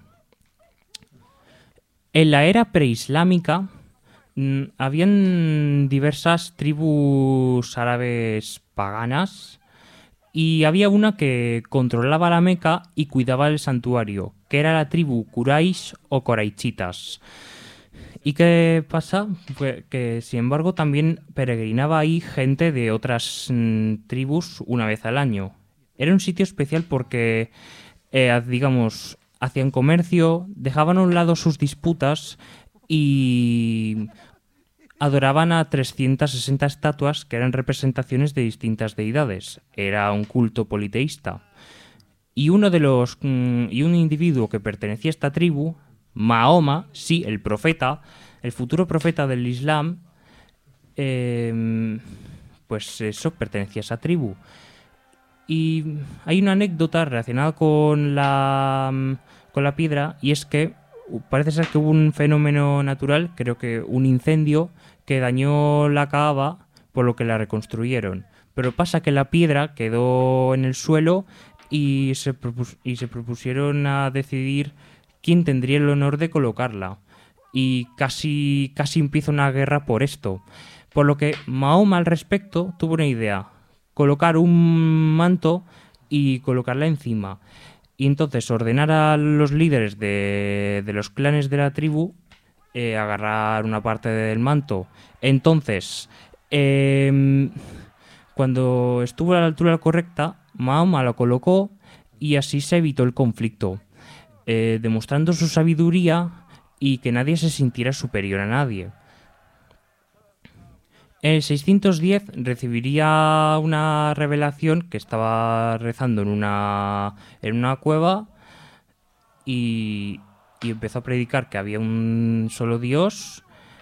En la era preislámica mmm, habían diversas tribus árabes paganas y había una que controlaba la Meca y cuidaba el santuario, que era la tribu Quraysh o Coraichitas. ¿Y qué pasa? Pues que, sin embargo, también peregrinaba ahí gente de otras mmm, tribus una vez al año. Era un sitio especial porque, eh, digamos, hacían comercio, dejaban a un lado sus disputas y adoraban a trescientas sesenta estatuas que eran representaciones de distintas deidades. Era un culto politeísta. Y uno de los mmm, y un individuo que pertenecía a esta tribu, Mahoma, sí, el profeta, el futuro profeta del Islam, eh, pues eso, pertenecía a esa tribu. Y hay una anécdota relacionada con la, con la piedra, y es que parece ser que hubo un fenómeno natural, creo que un incendio, que dañó la Kaaba, por lo que la reconstruyeron. Pero pasa que la piedra quedó en el suelo y se, propus- y se propusieron a decidir quién tendría el honor de colocarla. Y casi, casi empieza una guerra por esto. Por lo que Mahoma al respecto tuvo una idea: colocar un manto y colocarla encima. Y entonces ordenar a los líderes de, de los clanes de la tribu eh, agarrar una parte del manto. Entonces, eh, cuando estuvo a la altura correcta, Mahoma lo colocó y así se evitó el conflicto, eh, demostrando su sabiduría y que nadie se sintiera superior a nadie. En el seiscientos diez recibiría una revelación que estaba rezando en una, en una cueva y, y empezó a predicar que había un solo Dios.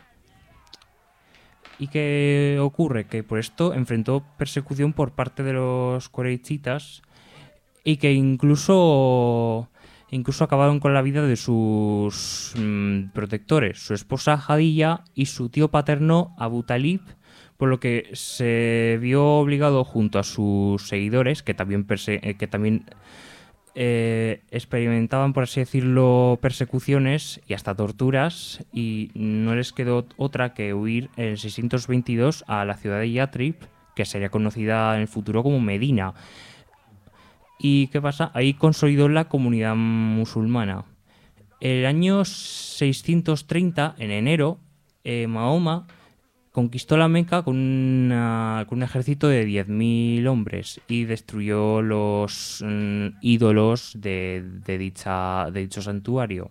¿Y qué ocurre? Que por esto enfrentó persecución por parte de los coreichitas y que incluso, incluso acabaron con la vida de sus mmm, protectores, su esposa Jadilla y su tío paterno Abu Talib, por lo que se vio obligado junto a sus seguidores, que también, perse- eh, que también eh, experimentaban, por así decirlo, persecuciones y hasta torturas, y no les quedó otra que huir en el seiscientos veintidós a la ciudad de Yatrib, que sería conocida en el futuro como Medina. ¿Y qué pasa? Ahí consolidó la comunidad musulmana. El año seiscientos treinta, en enero, eh, Mahoma conquistó la Meca con, una- con un ejército de diez mil hombres y destruyó los mm, ídolos de, de, dicha, de dicho santuario.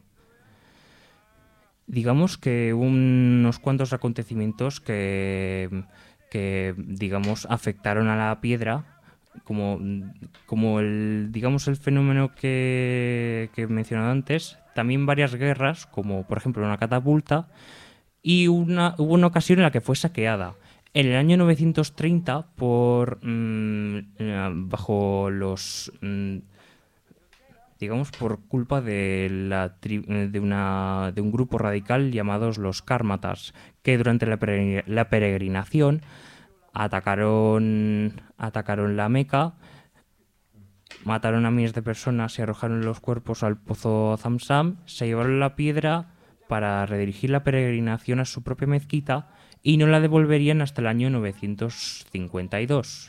Digamos que hubo unos cuantos acontecimientos que, que digamos, afectaron a la piedra, como, como el, digamos, el fenómeno que, que he mencionado antes, también varias guerras, como por ejemplo una catapulta, y una, hubo una ocasión en la que fue saqueada. En el año novecientos treinta, por mmm, eh, bajo los... Mmm, digamos, por culpa de, la tri- de, una, de un grupo radical llamados los Kármatas, que durante la, pere- la peregrinación atacaron, atacaron la Meca, mataron a miles de personas y arrojaron los cuerpos al pozo Zamzam, se llevaron la piedra para redirigir la peregrinación a su propia mezquita y no la devolverían hasta el año novecientos cincuenta y dos.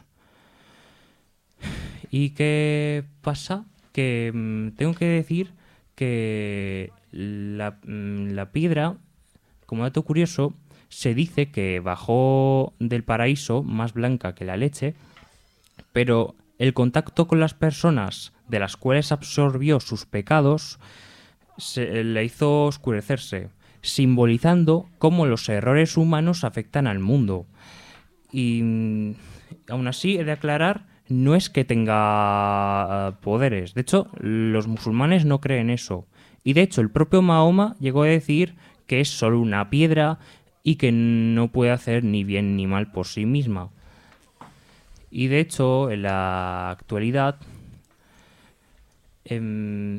¿Y qué pasa? Que mmm, tengo que decir que la, mmm, la piedra, como dato curioso, se dice que bajó del paraíso más blanca que la leche, pero el contacto con las personas de las cuales absorbió sus pecados se, le hizo oscurecerse, simbolizando cómo los errores humanos afectan al mundo. Y mmm, aún así he de aclarar, no es que tenga uh, poderes. De hecho, los musulmanes no creen eso. Y de hecho, el propio Mahoma llegó a decir que es solo una piedra y que no puede hacer ni bien ni mal por sí misma. Y de hecho, en la actualidad, eh,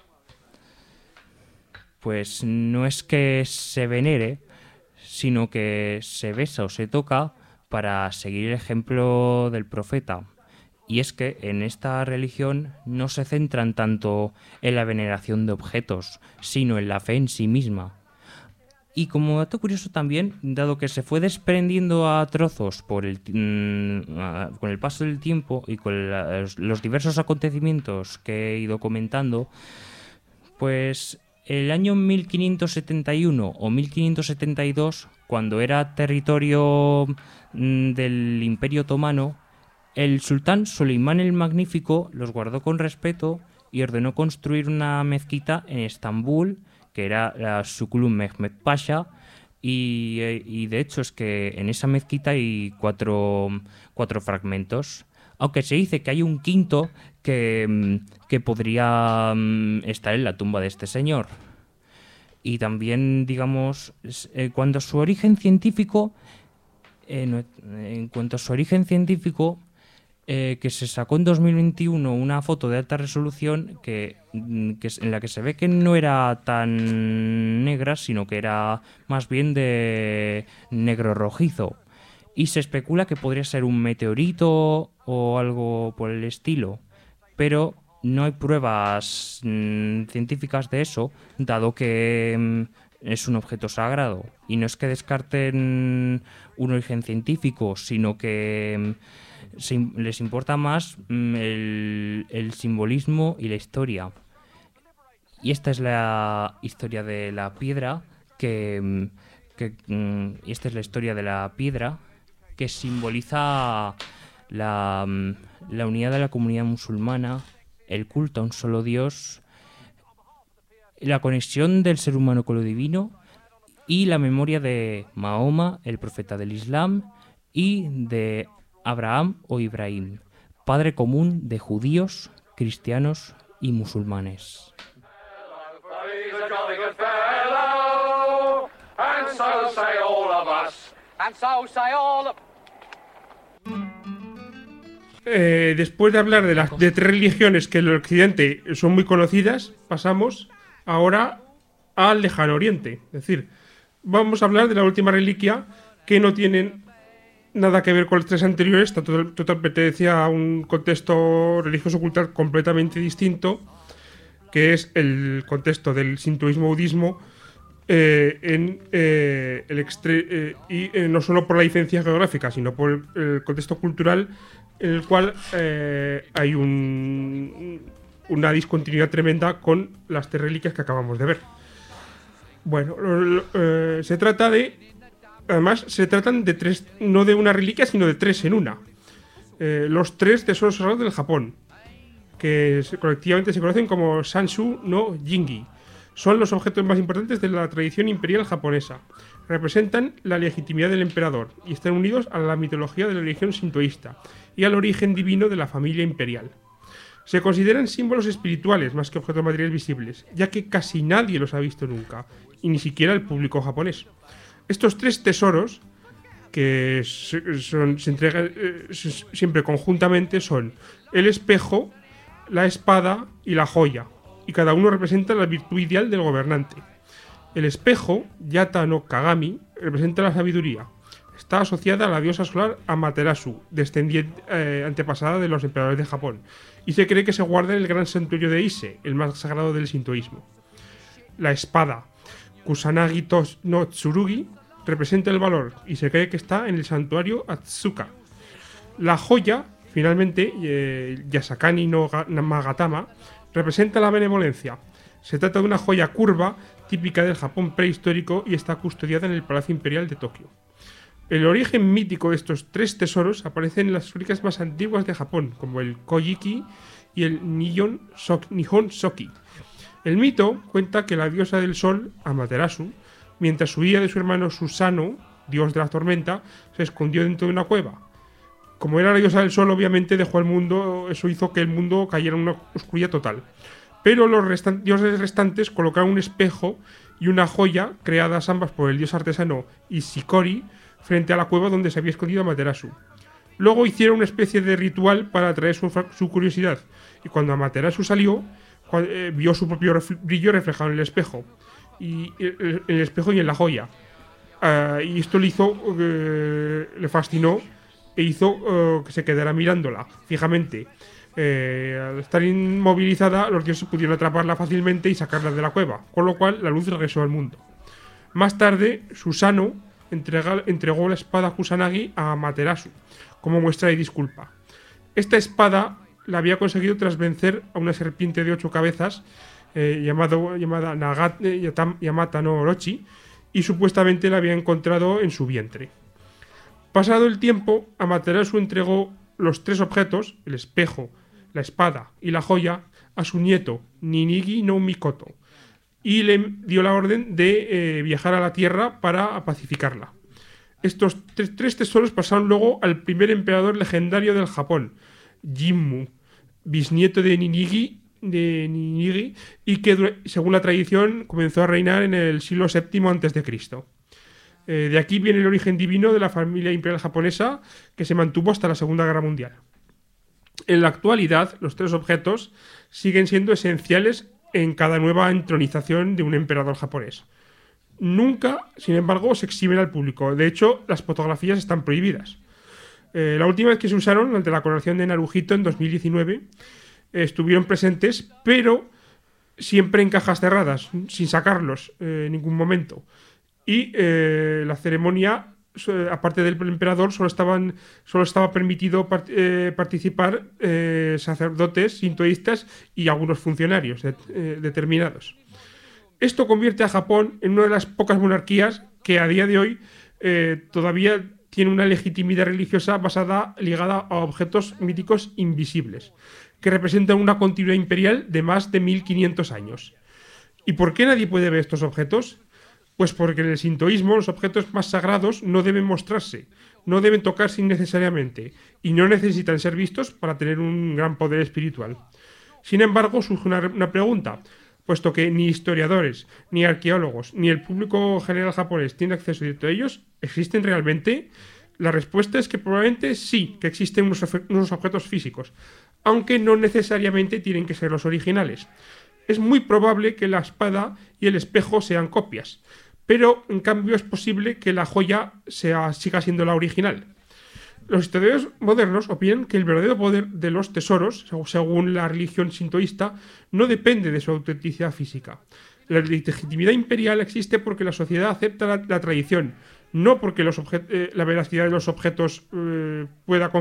pues no es que se venere, sino que se besa o se toca para seguir el ejemplo del profeta. Y es que en esta religión no se centran tanto en la veneración de objetos, sino en la fe en sí misma. Y como dato curioso también, dado que se fue desprendiendo a trozos por el, mmm, con el paso del tiempo y con la, los diversos acontecimientos que he ido comentando, pues el año mil quinientos setenta y uno o mil quinientos setenta y dos, cuando era territorio mmm, del Imperio Otomano, el sultán Solimán el Magnífico los guardó con respeto y ordenó construir una mezquita en Estambul, que era la Sukulun Mehmed Pasha, y, y de hecho es que en esa mezquita hay cuatro, cuatro fragmentos, aunque se dice que hay un quinto que, que podría estar en la tumba de este señor. Y también, digamos, en cuanto a su origen científico, en, en cuanto a su origen científico, Eh, que se sacó en dos mil veintiuno una foto de alta resolución que, que en la que se ve que no era tan negra, sino que era más bien de negro rojizo. Y se especula que podría ser un meteorito o algo por el estilo. Pero no hay pruebas mmm, científicas de eso, dado que mmm, es un objeto sagrado. Y no es que descarten un origen científico, sino que mmm, les importa más mmm, el, el simbolismo y la historia. Y esta es la historia de la piedra que, que mmm, y esta es la historia de la piedra que simboliza la, la unidad de la comunidad musulmana, el culto a un solo Dios, la conexión del ser humano con lo divino y la memoria de Mahoma, el profeta del Islam, y de Abraham o Ibrahim, padre común de judíos, cristianos y musulmanes. Eh, después de hablar de las de tres religiones que en el occidente son muy conocidas, pasamos ahora al lejano oriente. Es decir, vamos a hablar de la última reliquia que no tienen nada que ver con los tres anteriores, total, total pertenecía a un contexto religioso cultural completamente distinto, que es el contexto del sintoísmo budismo, eh, en, eh, el extre eh, y eh, no solo por la diferencia geográfica, sino por el, el contexto cultural en el cual eh, hay un, una discontinuidad tremenda con las tres reliquias que acabamos de ver. Bueno, lo, lo, eh, se trata de... Además, se tratan de tres, no de una reliquia, sino de tres en una. Eh, los tres tesoros sagrados del Japón, que se, colectivamente se conocen como Sanshu no Jingi. Son los objetos más importantes de la tradición imperial japonesa. Representan la legitimidad del emperador y están unidos a la mitología de la religión sintoísta y al origen divino de la familia imperial. Se consideran símbolos espirituales más que objetos materiales visibles, ya que casi nadie los ha visto nunca, y ni siquiera el público japonés. Estos tres tesoros, que son, se entregan eh, siempre conjuntamente, son el espejo, la espada y la joya, y cada uno representa la virtud ideal del gobernante. El espejo, Yata no Kagami, representa la sabiduría. Está asociada a la diosa solar Amaterasu, descendiente eh, antepasada de los emperadores de Japón, y se cree que se guarda en el gran santuario de Ise, el más sagrado del sintoísmo. La espada, Kusanagi no Tsurugi, representa el valor y se cree que está en el santuario Atsuka. La joya, finalmente, eh, Yasakani no Magatama, representa la benevolencia. Se trata de una joya curva típica del Japón prehistórico y está custodiada en el Palacio Imperial de Tokio. El origen mítico de estos tres tesoros aparece en las reliquias más antiguas de Japón, como el Kojiki y el Nihon Soki, Nihon Soki. El mito cuenta que la diosa del sol, Amaterasu, mientras huía de su hermano Susano, dios de la tormenta, se escondió dentro de una cueva. Como era la diosa del sol, obviamente dejó al mundo, eso hizo que el mundo cayera en una oscuridad total. Pero los restan- dioses restantes colocaron un espejo y una joya, creadas ambas por el dios artesano Ishikori, frente a la cueva donde se había escondido Amaterasu. Luego hicieron una especie de ritual para atraer su, su curiosidad, y cuando Amaterasu salió, cuando, eh, vio su propio ref- brillo reflejado en el espejo. Y en el espejo y en la joya. Uh, y esto le hizo, uh, le fascinó e hizo uh, que se quedara mirándola fijamente. Uh, al estar inmovilizada, los dioses pudieron atraparla fácilmente y sacarla de la cueva, con lo cual la luz regresó al mundo. Más tarde, Susano entrega, entregó la espada Kusanagi a Amaterasu como muestra de disculpa. Esta espada la había conseguido tras vencer a una serpiente de ocho cabezas Eh, llamado, llamada Nagat, eh, Yamata no Orochi, y supuestamente la había encontrado en su vientre. Pasado el tiempo, Amaterasu entregó los tres objetos, el espejo, la espada y la joya, a su nieto, Ninigi no Mikoto, y le dio la orden de eh, viajar a la Tierra para pacificarla. Estos tres, tres tesoros pasaron luego al primer emperador legendario del Japón, Jimmu, bisnieto de Ninigi de Ninigi, y que según la tradición comenzó a reinar en el siglo séptimo antes de Cristo. Eh, de aquí viene el origen divino de la familia imperial japonesa, que se mantuvo hasta la Segunda Guerra Mundial. En la actualidad, los tres objetos siguen siendo esenciales en cada nueva entronización de un emperador japonés. Nunca, sin embargo, se exhiben al público. De hecho, las fotografías están prohibidas. Eh, la última vez que se usaron, ante la coronación de Naruhito en dos mil diecinueve, estuvieron presentes, pero siempre en cajas cerradas, sin sacarlos eh, en ningún momento. Y eh, la ceremonia, aparte del emperador, solo, estaban, solo estaba permitido part eh, participar eh, sacerdotes, sintoístas y algunos funcionarios de eh, determinados. Esto convierte a Japón en una de las pocas monarquías que a día de hoy eh, todavía tiene una legitimidad religiosa basada, ligada a objetos míticos invisibles, que representan una continuidad imperial de más de mil quinientos años. ¿Y por qué nadie puede ver estos objetos? Pues porque en el sintoísmo los objetos más sagrados no deben mostrarse, no deben tocarse innecesariamente y no necesitan ser vistos para tener un gran poder espiritual. Sin embargo, surge una, una pregunta, puesto que ni historiadores, ni arqueólogos, ni el público general japonés tiene acceso directo a ellos, ¿existen realmente? La respuesta es que probablemente sí, que existen unos, unos objetos físicos, aunque no necesariamente tienen que ser los originales. Es muy probable que la espada y el espejo sean copias, pero en cambio es posible que la joya sea, siga siendo la original. Los historiadores modernos opinan que el verdadero poder de los tesoros, según la religión sintoísta, no depende de su autenticidad física. La legitimidad imperial existe porque la sociedad acepta la, la tradición, no porque los eh, la veracidad de los objetos eh, pueda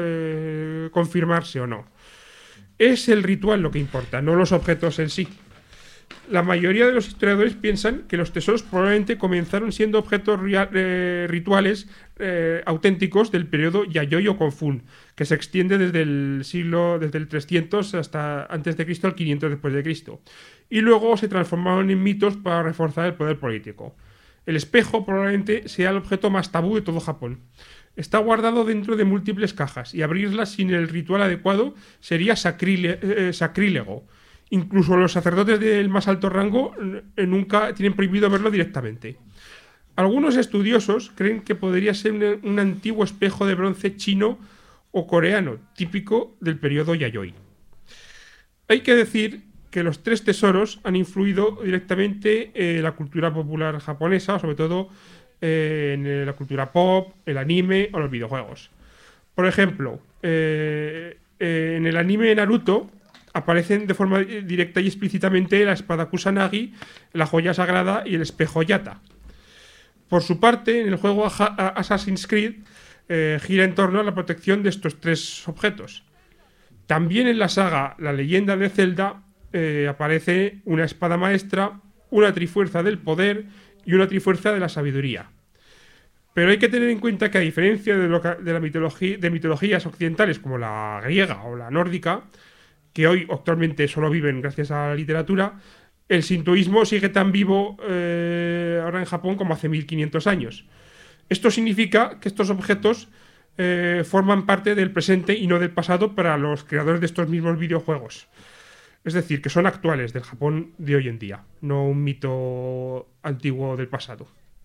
eh, confirmarse o no. Es el ritual lo que importa, no los objetos en sí. La mayoría de los historiadores piensan que los tesoros probablemente comenzaron siendo objetos real, eh, rituales eh, auténticos del periodo Yayoi o Kofun, que se extiende desde el siglo desde el trescientos hasta antes de Cristo al quinientos después de Cristo, y luego se transformaron en mitos para reforzar el poder político. El espejo probablemente sea el objeto más tabú de todo Japón. Está guardado dentro de múltiples cajas y abrirlas sin el ritual adecuado sería sacríle, eh, sacrílego. Incluso los sacerdotes del más alto rango eh, nunca tienen prohibido verlo directamente. Algunos estudiosos creen que podría ser un, un antiguo espejo de bronce chino o coreano, típico del periodo Yayoi. Hay que decir que los tres tesoros han influido directamente en la cultura popular japonesa, sobre todo eh, en la cultura pop, el anime o los videojuegos. Por ejemplo, eh, eh, en el anime Naruto aparecen de forma directa y explícitamente la espada Kusanagi, la joya sagrada y el espejo Yata. Por su parte, en el juego Assassin's Creed eh, gira en torno a la protección de estos tres objetos. También en la saga La leyenda de Zelda eh, aparece una espada maestra, una trifuerza del poder y una trifuerza de la sabiduría. Pero hay que tener en cuenta que a diferencia de, lo que, de, la mitología, de mitologías occidentales como la griega o la nórdica, que hoy actualmente solo viven gracias a la literatura, el sintoísmo sigue tan vivo eh, ahora en Japón como hace mil quinientos años. Esto significa que estos objetos eh, forman parte del presente y no del pasado para los creadores de estos mismos videojuegos. Es decir, que son actuales del Japón de hoy en día, no un mito antiguo del pasado.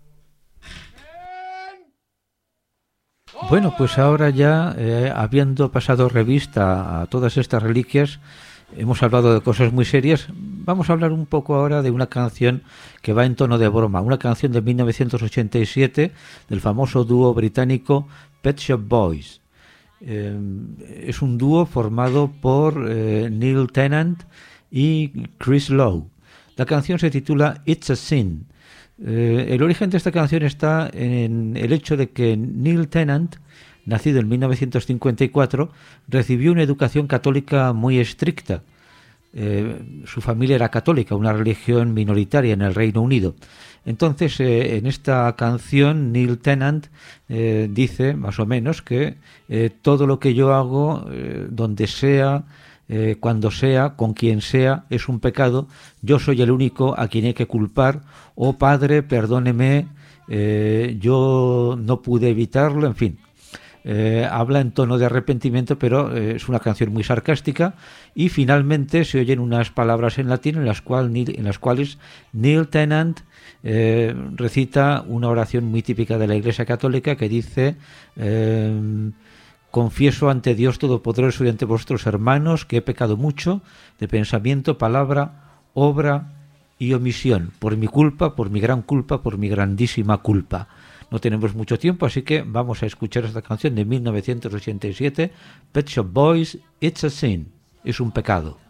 Bueno, pues ahora ya, eh, habiendo pasado revista a todas estas reliquias, hemos hablado de cosas muy serias. Vamos a hablar un poco ahora de una canción que va en tono de broma, una canción de mil novecientos ochenta y siete del famoso dúo británico Pet Shop Boys. Eh, es un dúo formado por eh, Neil Tennant y Chris Lowe. La canción se titula It's a Sin. Eh, el origen de esta canción está en el hecho de que Neil Tennant, nacido en mil novecientos cincuenta y cuatro, recibió una educación católica muy estricta. Eh, su familia era católica, una religión minoritaria en el Reino Unido. Entonces, eh, en esta canción, Neil Tennant eh, dice, más o menos, que eh, todo lo que yo hago, eh, donde sea, eh, cuando sea, con quien sea, es un pecado. Yo soy el único a quien hay que culpar. Oh Padre, perdóneme, eh, yo no pude evitarlo, en fin. Eh, habla en tono de arrepentimiento, pero eh, es una canción muy sarcástica, y finalmente se oyen unas palabras en latín en las, cual, en las cuales Neil Tennant eh, recita una oración muy típica de la Iglesia Católica que dice: eh, confieso ante Dios Todopoderoso y ante vosotros, hermanos, que he pecado mucho de pensamiento, palabra, obra y omisión, por mi culpa, por mi gran culpa, por mi grandísima culpa. No tenemos mucho tiempo, así que vamos a escuchar esta canción de mil novecientos ochenta y siete, Pet Shop Boys, It's a Sin, es un pecado.